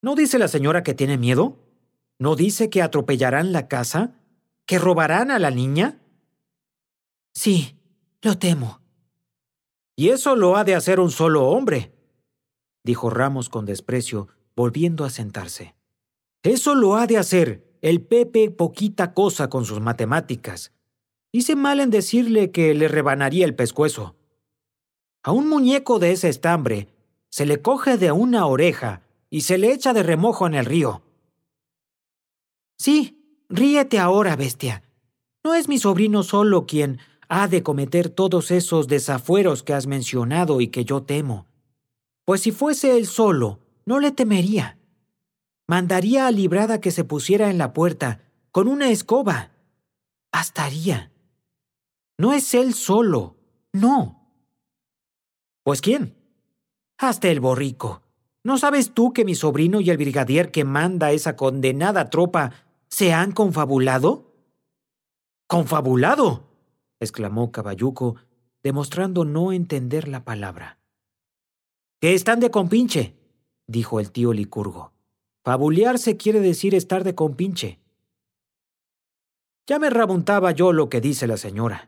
¿No dice la señora que tiene miedo? ¿No dice que atropellarán la casa? ¿Que robarán a la niña? Sí, lo temo. Y eso lo ha de hacer un solo hombre, dijo Ramos con desprecio, volviendo a sentarse. Eso lo ha de hacer el Pepe poquita cosa con sus matemáticas. Hice mal en decirle que le rebanaría el pescuezo. A un muñeco de ese estambre se le coge de una oreja y se le echa de remojo en el río. Sí, ríete ahora, bestia. No es mi sobrino solo quien ha de cometer todos esos desafueros que has mencionado y que yo temo. Pues si fuese él solo, no le temería. Mandaría a Librada que se pusiera en la puerta con una escoba. Bastaría. No es él solo, no. ¿Pues quién? Hasta el borrico. ¿No sabes tú que mi sobrino y el brigadier que manda esa condenada tropa se han confabulado? ¡Confabulado!, exclamó Caballuco, demostrando no entender la palabra. —Que están de compinche —dijo el tío Licurgo—. Fabulearse quiere decir estar de compinche. Ya me rabuntaba yo lo que dice la señora.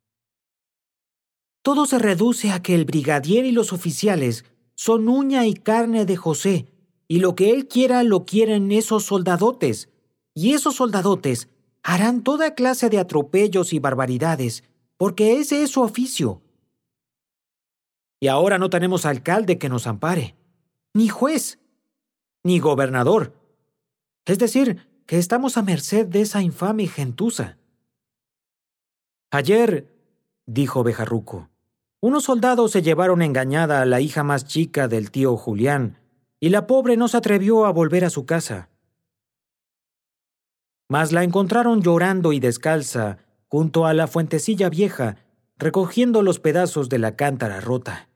Todo se reduce a que el brigadier y los oficiales son uña y carne de José, y lo que él quiera lo quieren esos soldadotes, y esos soldadotes harán toda clase de atropellos y barbaridades, porque ese es su oficio. Y ahora no tenemos alcalde que nos ampare, ni juez, ni gobernador. Es decir, que estamos a merced de esa infame gentuza. Ayer, dijo Bejarruco, unos soldados se llevaron engañada a la hija más chica del tío Julián, y la pobre no se atrevió a volver a su casa. Mas la encontraron llorando y descalza junto a la fuentecilla vieja, recogiendo los pedazos de la cántara rota.